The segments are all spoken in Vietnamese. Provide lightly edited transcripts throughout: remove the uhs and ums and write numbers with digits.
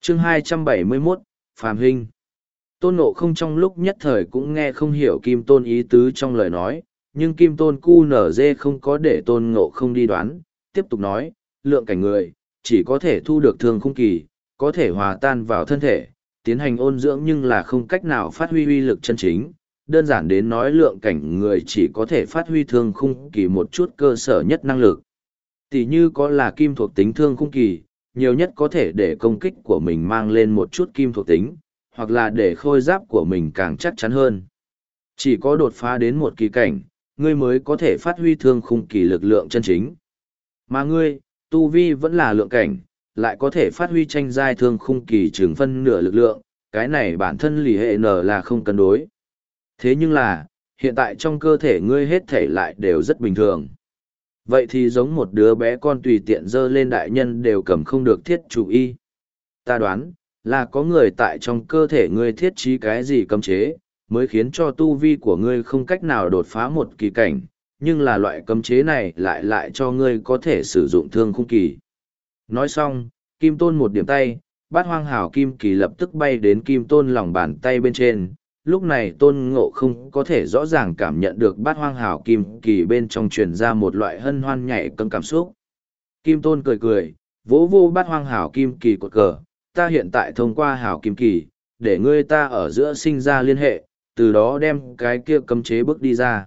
Chương 271, Phàm Hinh. Tôn Ngộ Không trong lúc nhất thời cũng nghe không hiểu Kim Tôn ý tứ trong lời nói, nhưng Kim Tôn QNZ không có để Tôn Ngộ Không đi đoán, tiếp tục nói, lượng cảnh người, chỉ có thể thu được thương khung kỳ, có thể hòa tan vào thân thể, tiến hành ôn dưỡng nhưng là không cách nào phát huy uy lực chân chính. Đơn giản đến nói lượng cảnh người chỉ có thể phát huy thương khung kỳ một chút cơ sở nhất năng lực. Tỷ như có là kim thuộc tính thương khung kỳ, nhiều nhất có thể để công kích của mình mang lên một chút kim thuộc tính, hoặc là để khôi giáp của mình càng chắc chắn hơn. Chỉ có đột phá đến một kỳ cảnh, ngươi mới có thể phát huy thương khung kỳ lực lượng chân chính. Mà ngươi, tu vi vẫn là lượng cảnh, lại có thể phát huy tranh giai thương khung kỳ chừng phân nửa lực lượng, cái này bản thân lì hệ nở là không cân đối. Thế nhưng là, hiện tại trong cơ thể ngươi hết thể lại đều rất bình thường. Vậy thì giống một đứa bé con tùy tiện dơ lên đại nhân đều cầm không được thiết chủ y. Ta đoán, là có người tại trong cơ thể ngươi thiết trí cái gì cấm chế, mới khiến cho tu vi của ngươi không cách nào đột phá một kỳ cảnh, nhưng là loại cấm chế này lại cho ngươi có thể sử dụng thương khung kỳ. Nói xong, Kim Tôn một điểm tay, Bát Hoang Hảo Kim Kỳ lập tức bay đến Kim Tôn lòng bàn tay bên trên. Lúc này Tôn Ngộ Không có thể rõ ràng cảm nhận được Bát Hoang Hảo Kim Kỳ bên trong truyền ra một loại hân hoan nhảy cân cảm xúc. Kim Tôn cười cười, vỗ vô Bát Hoang Hảo Kim Kỳ cột cờ, ta hiện tại thông qua Hảo Kim Kỳ, để ngươi ta ở giữa sinh ra liên hệ, từ đó đem cái kia cấm chế bước đi ra.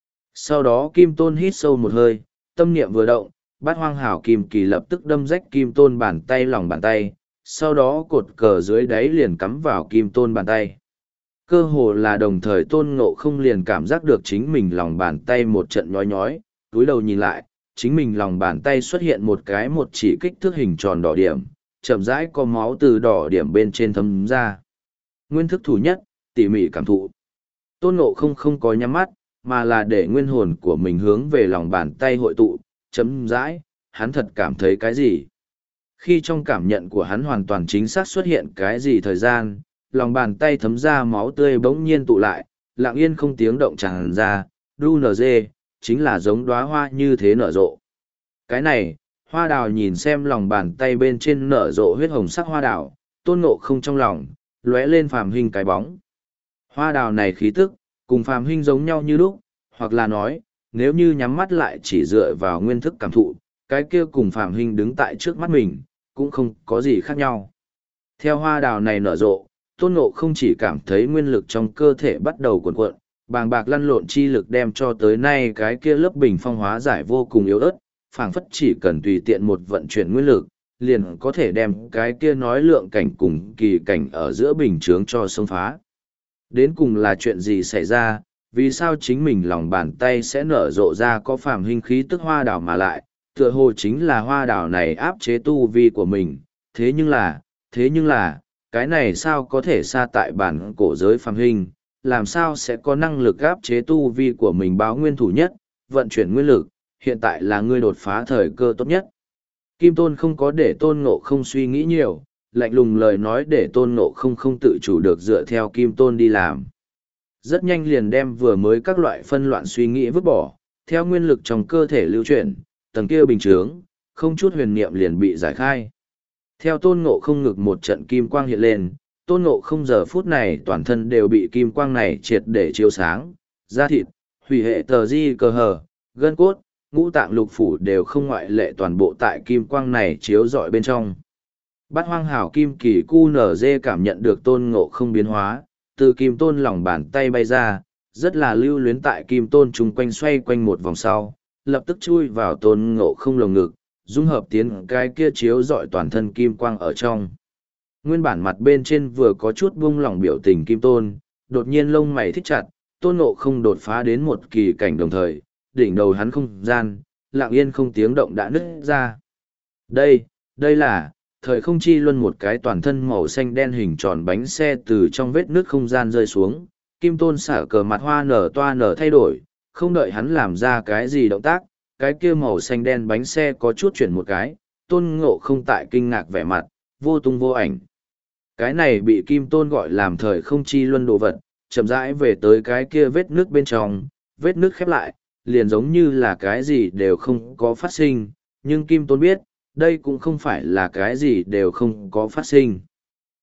Sau đó Kim Tôn hít sâu một hơi, tâm niệm vừa động, Bát Hoang Hảo Kim Kỳ lập tức đâm rách Kim Tôn bàn tay lòng bàn tay, sau đó cột cờ dưới đáy liền cắm vào Kim Tôn bàn tay. Cơ hồ là đồng thời Tôn Ngộ Không liền cảm giác được chính mình lòng bàn tay một trận nhói nhói, túi đầu nhìn lại, chính mình lòng bàn tay xuất hiện một chỉ kích thước hình tròn đỏ điểm, chậm rãi có máu từ đỏ điểm bên trên thấm ra. Nguyên thức thủ nhất, tỉ mỉ cảm thụ. Tôn Ngộ Không không có nhắm mắt, mà là để nguyên hồn của mình hướng về lòng bàn tay hội tụ, chấm rãi, hắn thật cảm thấy cái gì. Khi trong cảm nhận của hắn hoàn toàn chính xác xuất hiện cái gì thời gian, lòng bàn tay thấm ra máu tươi bỗng nhiên tụ lại, lặng yên không tiếng động tràn ra, đu nở dê, chính là giống đóa hoa như thế nở rộ. Cái này, hoa đào nhìn xem lòng bàn tay bên trên nở rộ huyết hồng sắc hoa đào, Tôn Ngộ Không trong lòng, lóe lên Phàm Hinh cái bóng. Hoa đào này khí tức, cùng Phàm Hinh giống nhau như lúc, hoặc là nói, nếu như nhắm mắt lại chỉ dựa vào nguyên thức cảm thụ, cái kia cùng Phàm Hinh đứng tại trước mắt mình, cũng không có gì khác nhau. Theo hoa đào này nở rộ, Tôn Ngộ Không chỉ cảm thấy nguyên lực trong cơ thể bắt đầu cuộn cuộn, bàng bạc lăn lộn chi lực đem cho tới nay cái kia lớp bình phong hóa giải vô cùng yếu ớt, phảng phất chỉ cần tùy tiện một vận chuyển nguyên lực, liền có thể đem cái kia nói lượng cảnh cùng kỳ cảnh ở giữa bình chướng cho xông phá. Đến cùng là chuyện gì xảy ra, vì sao chính mình lòng bàn tay sẽ nở rộ ra có Phàm Hinh khí tức hoa đào mà lại, tựa hồ chính là hoa đào này áp chế tu vi của mình, thế nhưng là, cái này sao có thể xa tại bản cổ giới Phàm Hinh, làm sao sẽ có năng lực áp chế tu vi của mình báo nguyên thủ nhất, vận chuyển nguyên lực, hiện tại là ngươi đột phá thời cơ tốt nhất. Kim Tôn không có để Tôn Ngộ Không suy nghĩ nhiều, lạnh lùng lời nói để Tôn Ngộ Không không tự chủ được dựa theo Kim Tôn đi làm. Rất nhanh liền đem vừa mới các loại phân loạn suy nghĩ vứt bỏ, theo nguyên lực trong cơ thể lưu chuyển, tầng kia bình chướng, không chút huyền niệm liền bị giải khai. Theo Tôn Ngộ Không ngực một trận kim quang hiện lên, Tôn Ngộ Không giờ phút này toàn thân đều bị kim quang này triệt để chiếu sáng, da thịt, hủy hệ tờ di cơ hờ, gân cốt, ngũ tạng lục phủ đều không ngoại lệ toàn bộ tại kim quang này chiếu rọi bên trong. Bát Hoang Hảo Kim Kỳ QNZ cảm nhận được Tôn Ngộ Không biến hóa, từ Kim Tôn lòng bàn tay bay ra, rất là lưu luyến tại Kim Tôn chung quanh xoay quanh một vòng sau, lập tức chui vào Tôn Ngộ Không lồng ngực, dung hợp tiến cái kia chiếu rọi toàn thân kim quang ở trong. Nguyên bản mặt bên trên vừa có chút buông lỏng biểu tình Kim Tôn, đột nhiên lông mày thích chặt, Tôn Ngộ Không đột phá đến một kỳ cảnh đồng thời, đỉnh đầu hắn không gian, lặng yên không tiếng động đã nứt ra. Đây là, thời không chi luân một cái toàn thân màu xanh đen hình tròn bánh xe từ trong vết nứt không gian rơi xuống, Kim Tôn xả cờ mặt hoa nở toa nở thay đổi, không đợi hắn làm ra cái gì động tác, cái kia màu xanh đen bánh xe có chút chuyển một cái, Tôn Ngộ Không tại kinh ngạc vẻ mặt, vô tung vô ảnh. Cái này bị Kim Tôn gọi làm thời không chi luân đồ vật, chậm rãi về tới cái kia vết nước bên trong, vết nước khép lại, liền giống như là cái gì đều không có phát sinh, nhưng Kim Tôn biết, đây cũng không phải là cái gì đều không có phát sinh.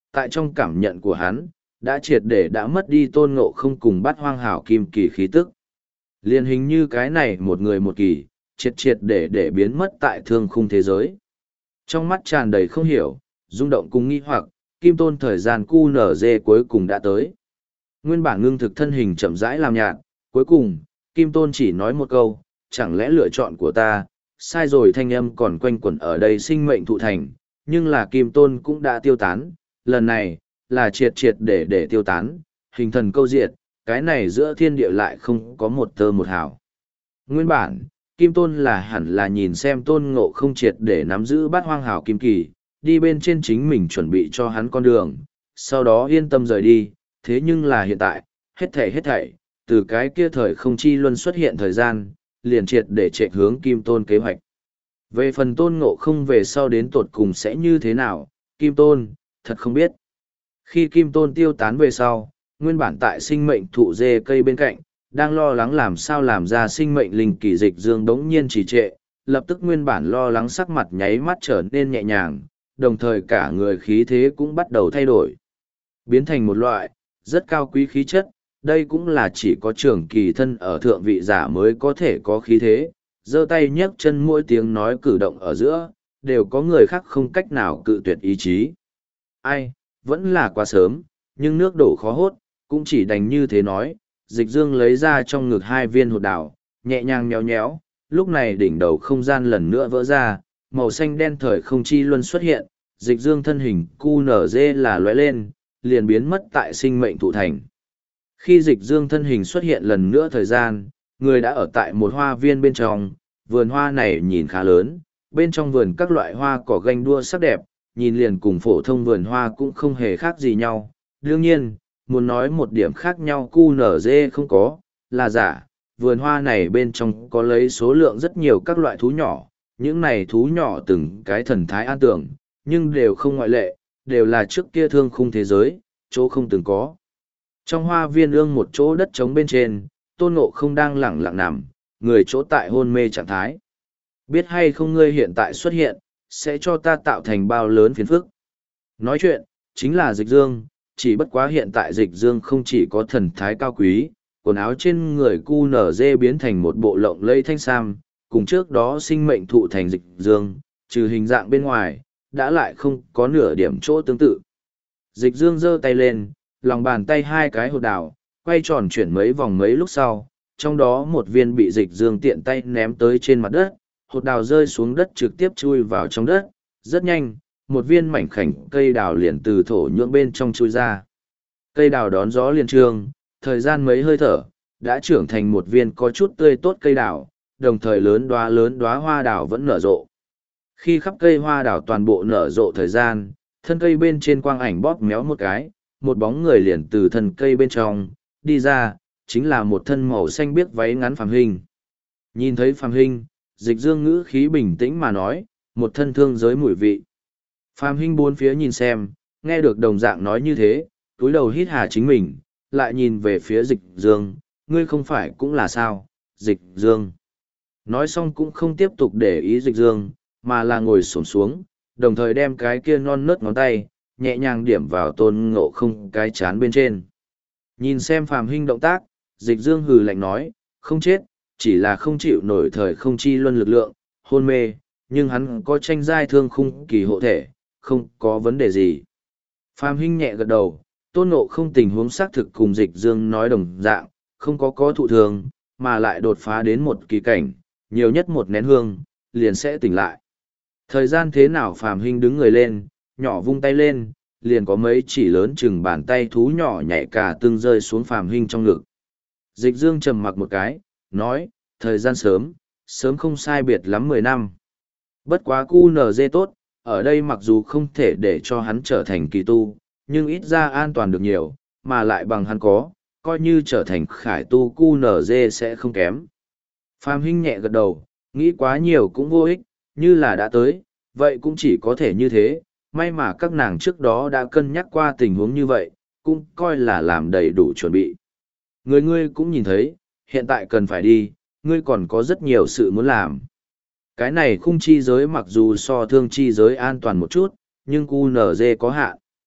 Tại trong cảm nhận của hắn, đã triệt để đã mất đi tôn ngộ không cùng bắt hoang hảo kim kỳ khí tức. Liên hình như cái này một người một kỳ, triệt triệt để biến mất tại thương khung thế giới. Trong mắt tràn đầy không hiểu, rung động cùng nghi hoặc, kim tôn thời gian QNZ cuối cùng đã tới. Nguyên bản ngưng thực thân hình chậm rãi làm nhạt, cuối cùng, kim tôn chỉ nói một câu, chẳng lẽ lựa chọn của ta, sai rồi. Thanh âm còn quanh quẩn ở đây sinh mệnh thụ thành, nhưng là kim tôn cũng đã tiêu tán, lần này, là triệt triệt để tiêu tán, hình thần câu diệt, cái này giữa thiên địa lại không có một tơ một hào. Nguyên bản, kim tôn là hẳn là nhìn xem tôn ngộ không triệt để nắm giữ bát hoang hào kim kỳ, đi bên trên chính mình chuẩn bị cho hắn con đường, sau đó yên tâm rời đi, thế nhưng là hiện tại, hết thảy, từ cái kia thời không chi luân xuất hiện thời gian, liền triệt để chạy hướng kim tôn kế hoạch. Về phần tôn ngộ không về sau đến tột cùng sẽ như thế nào, kim tôn, thật không biết. Khi kim tôn tiêu tán về sau, nguyên bản tại sinh mệnh thụ dê cây bên cạnh, đang lo lắng làm sao làm ra sinh mệnh linh kỳ dịch dương đống nhiên trì trệ, lập tức nguyên bản lo lắng sắc mặt nháy mắt trở nên nhẹ nhàng, đồng thời cả người khí thế cũng bắt đầu thay đổi. Biến thành một loại, rất cao quý khí chất, đây cũng là chỉ có trưởng kỳ thân ở thượng vị giả mới có thể có khí thế, giơ tay nhấc chân mỗi tiếng nói cử động ở giữa, đều có người khác không cách nào cự tuyệt ý chí. Ai, vẫn là quá sớm, nhưng nước đổ khó hốt, cũng chỉ đành như thế nói. Dịch dương lấy ra trong ngực 2 viên hột đào, nhẹ nhàng nhéo nhéo, lúc này đỉnh đầu không gian lần nữa vỡ ra, màu xanh đen thời không chi luân xuất hiện, dịch dương thân hình QNZ là lóe lên, liền biến mất tại sinh mệnh thụ thành. Khi dịch dương thân hình xuất hiện lần nữa thời gian, người đã ở tại một hoa viên bên trong, vườn hoa này nhìn khá lớn, bên trong vườn các loại hoa cỏ ganh đua sắc đẹp, nhìn liền cùng phổ thông vườn hoa cũng không hề khác gì nhau. Đương nhiên, muốn nói một điểm khác nhau QNZ không có, là giả, vườn hoa này bên trong có lấy số lượng rất nhiều các loại thú nhỏ, những này thú nhỏ từng cái thần thái an tưởng, nhưng đều không ngoại lệ, đều là trước kia thương khung thế giới, chỗ không từng có. Trong hoa viên ương một chỗ đất trống bên trên, tôn ngộ không đang lẳng lặng nằm, người chỗ tại hôn mê trạng thái. Biết hay không ngươi hiện tại xuất hiện, sẽ cho ta tạo thành bao lớn phiền phức. Nói chuyện, chính là dịch dương, chỉ bất quá hiện tại dịch dương không chỉ có thần thái cao quý, quần áo trên người QNZ biến thành một bộ lộng lẫy thanh sam, cùng trước đó sinh mệnh thụ thành dịch dương, trừ hình dạng bên ngoài, đã lại không có nửa điểm chỗ tương tự. Dịch dương giơ tay lên, lòng bàn tay 2 cái hột đào, quay tròn chuyển mấy vòng mấy lúc sau, trong đó một viên bị dịch dương tiện tay ném tới trên mặt đất, hột đào rơi xuống đất trực tiếp chui vào trong đất, rất nhanh, một viên mảnh khảnh cây đào liền từ thổ nhưỡng bên trong chui ra. Cây đào đón gió liền trương, thời gian mấy hơi thở, đã trưởng thành một viên có chút tươi tốt cây đào, đồng thời lớn đóa hoa đào vẫn nở rộ. Khi khắp cây hoa đào toàn bộ nở rộ thời gian, thân cây bên trên quang ảnh bóp méo một cái, một bóng người liền từ thân cây bên trong đi ra, chính là một thân màu xanh biếc váy ngắn Phàm Hinh. Nhìn thấy Phàm Hinh, dịch dương ngữ khí bình tĩnh mà nói, một thân thương giới mùi vị. Phàm Hinh bốn phía nhìn xem, nghe được đồng dạng nói như thế, túi đầu hít hà chính mình, lại nhìn về phía dịch dương, ngươi không phải cũng là sao, dịch dương. Nói xong cũng không tiếp tục để ý dịch dương, mà là ngồi xổm xuống, đồng thời đem cái kia non nớt ngón tay, nhẹ nhàng điểm vào tôn ngộ không cái chán bên trên. Nhìn xem Phàm Hinh động tác, dịch dương hừ lạnh nói, không chết, chỉ là không chịu nổi thời không chi luân lực lượng, hôn mê, nhưng hắn có tranh giai thương khung kỳ hộ thể, không có vấn đề gì. Phàm Hinh nhẹ gật đầu, tôn ngộ không tình huống xác thực cùng dịch dương nói đồng dạng, không có thụ thường, mà lại đột phá đến một kỳ cảnh, nhiều nhất một nén hương, liền sẽ tỉnh lại. Thời gian thế nào Phàm Hinh đứng người lên, nhỏ vung tay lên, liền có mấy chỉ lớn chừng bàn tay thú nhỏ nhảy cả tương rơi xuống Phàm Hinh trong ngực. Dịch dương trầm mặc một cái, nói, thời gian sớm không sai biệt lắm 10 năm. Bất quá QNZ tốt, ở đây mặc dù không thể để cho hắn trở thành kỳ tu, nhưng ít ra an toàn được nhiều, mà lại bằng hắn có, coi như trở thành khải tu QNZ sẽ không kém. Phàm Hinh nhẹ gật đầu, nghĩ quá nhiều cũng vô ích, như là đã tới, vậy cũng chỉ có thể như thế, may mà các nàng trước đó đã cân nhắc qua tình huống như vậy, cũng coi là làm đầy đủ chuẩn bị. Ngươi cũng nhìn thấy, hiện tại cần phải đi, ngươi còn có rất nhiều sự muốn làm. Cái này khung chi giới mặc dù so thương chi giới an toàn một chút, nhưng QNZ có hạn.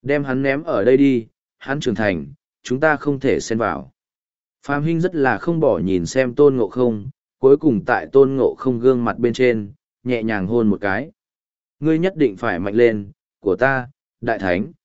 Đem hắn ném ở đây đi, hắn trưởng thành, chúng ta không thể xen vào. Phạm Hinh rất là không bỏ nhìn xem Tôn Ngộ Không, cuối cùng tại Tôn Ngộ Không gương mặt bên trên, nhẹ nhàng hôn một cái. Ngươi nhất định phải mạnh lên, của ta, Đại Thánh.